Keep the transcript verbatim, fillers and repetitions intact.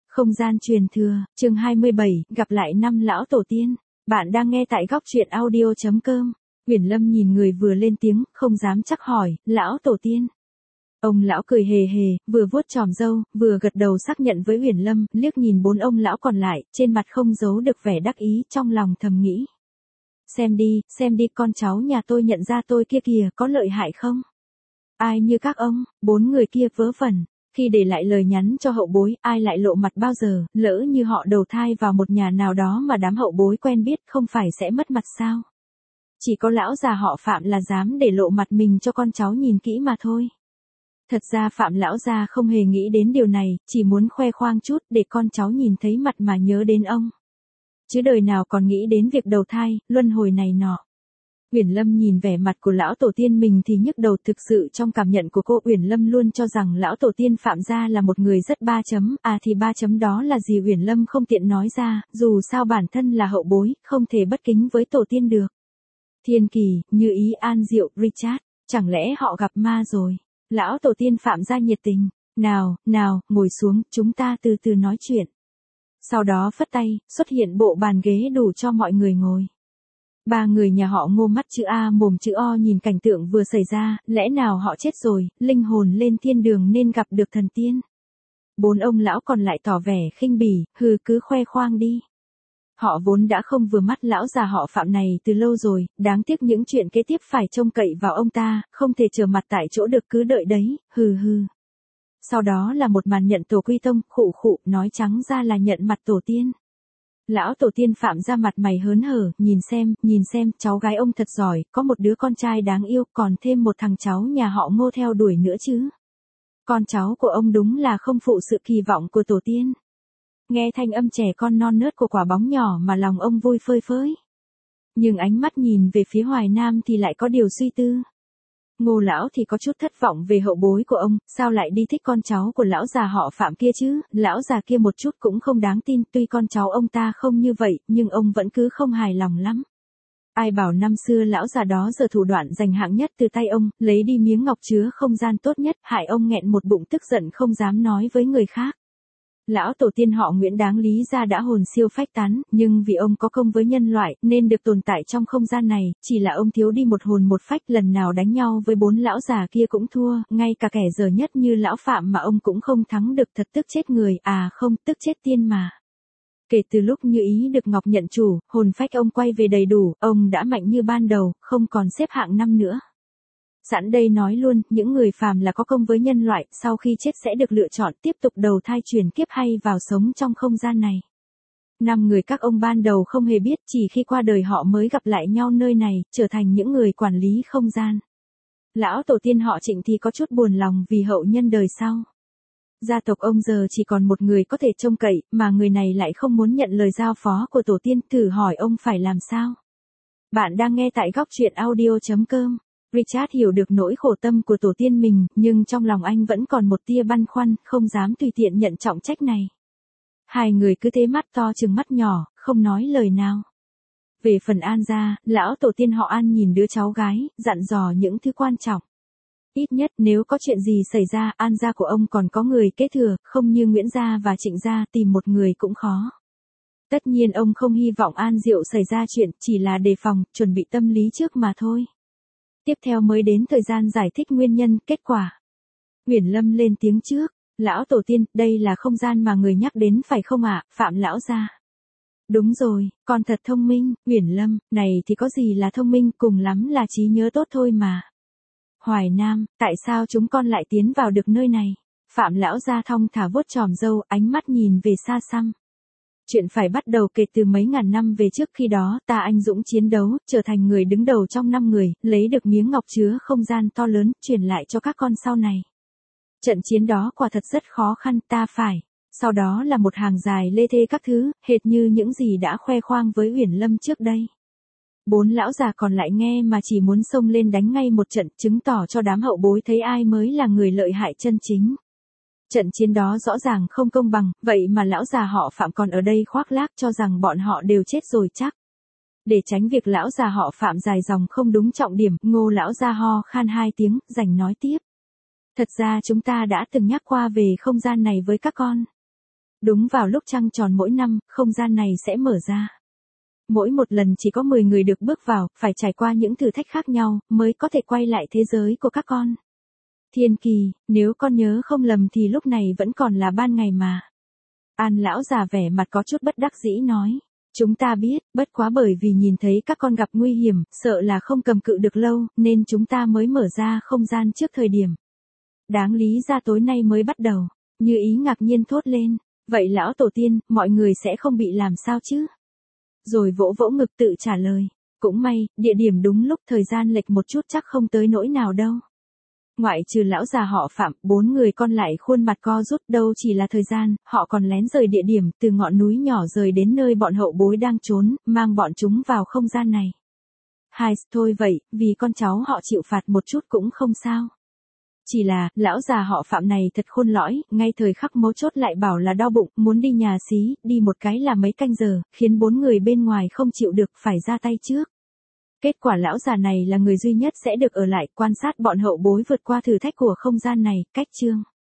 Không gian truyền thừa, chương hai mươi bảy, gặp lại năm lão tổ tiên. Bạn đang nghe tại góc truyện audio chấm com. Uyển Lâm nhìn người vừa lên tiếng, không dám chắc hỏi, lão tổ tiên. Ông lão cười hề hề, vừa vuốt chòm râu, vừa gật đầu xác nhận với Uyển Lâm, liếc nhìn bốn ông lão còn lại, trên mặt không giấu được vẻ đắc ý, trong lòng thầm nghĩ. Xem đi, xem đi con cháu nhà tôi nhận ra tôi kia kìa, có lợi hại không? Ai như các ông, bốn người kia vớ vẩn. Khi để lại lời nhắn cho hậu bối, ai lại lộ mặt bao giờ, lỡ như họ đầu thai vào một nhà nào đó mà đám hậu bối quen biết không phải sẽ mất mặt sao? Chỉ có lão già họ Phạm là dám để lộ mặt mình cho con cháu nhìn kỹ mà thôi. Thật ra Phạm lão già không hề nghĩ đến điều này, chỉ muốn khoe khoang chút để con cháu nhìn thấy mặt mà nhớ đến ông. Chứ đời nào còn nghĩ đến việc đầu thai, luân hồi này nọ. Uyển Lâm nhìn vẻ mặt của lão tổ tiên mình thì nhức đầu, thực sự trong cảm nhận của cô Uyển Lâm luôn cho rằng lão tổ tiên Phạm gia là một người rất ba chấm, à thì ba chấm đó là gì Uyển Lâm không tiện nói ra, dù sao bản thân là hậu bối, không thể bất kính với tổ tiên được. Thiên Kỳ, Như Ý, An Diệu, Richard, chẳng lẽ họ gặp ma rồi? Lão tổ tiên Phạm gia nhiệt tình, nào, nào, ngồi xuống, chúng ta từ từ nói chuyện. Sau đó phất tay, xuất hiện bộ bàn ghế đủ cho mọi người ngồi. Ba người nhà họ Ngô mắt chữ A mồm chữ O nhìn cảnh tượng vừa xảy ra, lẽ nào họ chết rồi, linh hồn lên thiên đường nên gặp được thần tiên. Bốn ông lão còn lại tỏ vẻ khinh bỉ, hừ cứ khoe khoang đi. Họ vốn đã không vừa mắt lão già họ Phạm này từ lâu rồi, đáng tiếc những chuyện kế tiếp phải trông cậy vào ông ta, không thể chờ mặt tại chỗ được cứ đợi đấy, hừ hừ. Sau đó là một màn nhận tổ quy tông, khụ khụ, nói trắng ra là nhận mặt tổ tiên. Lão tổ tiên Phạm ra mặt mày hớn hở, nhìn xem, nhìn xem, cháu gái ông thật giỏi, có một đứa con trai đáng yêu, còn thêm một thằng cháu nhà họ Ngô theo đuổi nữa chứ. Con cháu của ông đúng là không phụ sự kỳ vọng của tổ tiên. Nghe thanh âm trẻ con non nớt của quả bóng nhỏ mà lòng ông vui phơi phới. Nhưng ánh mắt nhìn về phía Hoài Nam thì lại có điều suy tư. Ngô lão thì có chút thất vọng về hậu bối của ông, sao lại đi thích con cháu của lão già họ Phạm kia chứ, lão già kia một chút cũng không đáng tin, tuy con cháu ông ta không như vậy, nhưng ông vẫn cứ không hài lòng lắm. Ai bảo năm xưa lão già đó giờ thủ đoạn giành hạng nhất từ tay ông, lấy đi miếng ngọc chứa không gian tốt nhất, hại ông nghẹn một bụng tức giận không dám nói với người khác. Lão tổ tiên họ Nguyễn đáng lý ra đã hồn siêu phách tán, nhưng vì ông có công với nhân loại, nên được tồn tại trong không gian này, chỉ là ông thiếu đi một hồn một phách, lần nào đánh nhau với bốn lão già kia cũng thua, ngay cả kẻ dở nhất như lão Phạm mà ông cũng không thắng được, thật tức chết người, à không, tức chết tiên mà. Kể từ lúc Như Ý được Ngọc nhận chủ, hồn phách ông quay về đầy đủ, ông đã mạnh như ban đầu, không còn xếp hạng năm nữa. Sẵn đây nói luôn, những người phàm là có công với nhân loại, sau khi chết sẽ được lựa chọn tiếp tục đầu thai chuyển kiếp hay vào sống trong không gian này. Năm người các ông ban đầu không hề biết, chỉ khi qua đời họ mới gặp lại nhau nơi này, trở thành những người quản lý không gian. Lão tổ tiên họ Trịnh thì có chút buồn lòng vì hậu nhân đời sau. Gia tộc ông giờ chỉ còn một người có thể trông cậy, mà người này lại không muốn nhận lời giao phó của tổ tiên, thử hỏi ông phải làm sao? Bạn đang nghe tại góc truyện audio chấm com. Richard hiểu được nỗi khổ tâm của tổ tiên mình, nhưng trong lòng anh vẫn còn một tia băn khoăn, không dám tùy tiện nhận trọng trách này. Hai người cứ thế mắt to chừng mắt nhỏ, không nói lời nào. Về phần An gia, lão tổ tiên họ An nhìn đứa cháu gái, dặn dò những thứ quan trọng. Ít nhất nếu có chuyện gì xảy ra, An gia của ông còn có người kế thừa, không như Nguyễn gia và Trịnh gia tìm một người cũng khó. Tất nhiên ông không hy vọng An Diệu xảy ra chuyện, chỉ là đề phòng, chuẩn bị tâm lý trước mà thôi. Tiếp theo mới đến thời gian giải thích nguyên nhân, kết quả. Uyển Lâm lên tiếng trước, lão tổ tiên, đây là không gian mà người nhắc đến phải không ạ, Phạm lão gia? Đúng rồi, con thật thông minh, Uyển Lâm, này thì có gì là thông minh, cùng lắm là trí nhớ tốt thôi mà. Hoài Nam, tại sao chúng con lại tiến vào được nơi này? Phạm lão gia thong thả vuốt chòm râu, ánh mắt nhìn về xa xăm. Chuyện phải bắt đầu kể từ mấy ngàn năm về trước, khi đó ta anh dũng chiến đấu, trở thành người đứng đầu trong năm người, lấy được miếng ngọc chứa không gian to lớn, truyền lại cho các con sau này. Trận chiến đó quả thật rất khó khăn, ta phải. Sau đó là một hàng dài lê thê các thứ, hệt như những gì đã khoe khoang với Uyển Lâm trước đây. Bốn lão già còn lại nghe mà chỉ muốn xông lên đánh ngay một trận, chứng tỏ cho đám hậu bối thấy ai mới là người lợi hại chân chính. Trận chiến đó rõ ràng không công bằng, vậy mà lão già họ Phạm còn ở đây khoác lác cho rằng bọn họ đều chết rồi chắc. Để tránh việc lão già họ Phạm dài dòng không đúng trọng điểm, Ngô lão gia ho khan hai tiếng, rành nói tiếp. Thật ra chúng ta đã từng nhắc qua về không gian này với các con. Đúng vào lúc trăng tròn mỗi năm, không gian này sẽ mở ra. Mỗi một lần chỉ có mười người được bước vào, phải trải qua những thử thách khác nhau, mới có thể quay lại thế giới của các con. Thiên Kỳ, nếu con nhớ không lầm thì lúc này vẫn còn là ban ngày mà. An lão già vẻ mặt có chút bất đắc dĩ nói. Chúng ta biết, bất quá bởi vì nhìn thấy các con gặp nguy hiểm, sợ là không cầm cự được lâu, nên chúng ta mới mở ra không gian trước thời điểm. Đáng lý ra tối nay mới bắt đầu. Như Ý ngạc nhiên thốt lên. Vậy lão tổ tiên, mọi người sẽ không bị làm sao chứ? Rồi vỗ vỗ ngực tự trả lời. Cũng may, địa điểm đúng lúc thời gian lệch một chút chắc không tới nỗi nào đâu. Ngoại trừ lão già họ Phạm, bốn người con lại khuôn mặt co rút, đâu chỉ là thời gian, họ còn lén rời địa điểm, từ ngọn núi nhỏ rời đến nơi bọn hậu bối đang trốn, mang bọn chúng vào không gian này. Hai, thôi vậy, vì con cháu họ chịu phạt một chút cũng không sao. Chỉ là, lão già họ Phạm này thật khôn lõi, ngay thời khắc mấu chốt lại bảo là đau bụng, muốn đi nhà xí, đi một cái là mấy canh giờ, khiến bốn người bên ngoài không chịu được, phải ra tay trước. Kết quả lão già này là người duy nhất sẽ được ở lại quan sát bọn hậu bối vượt qua thử thách của không gian này, cách chương.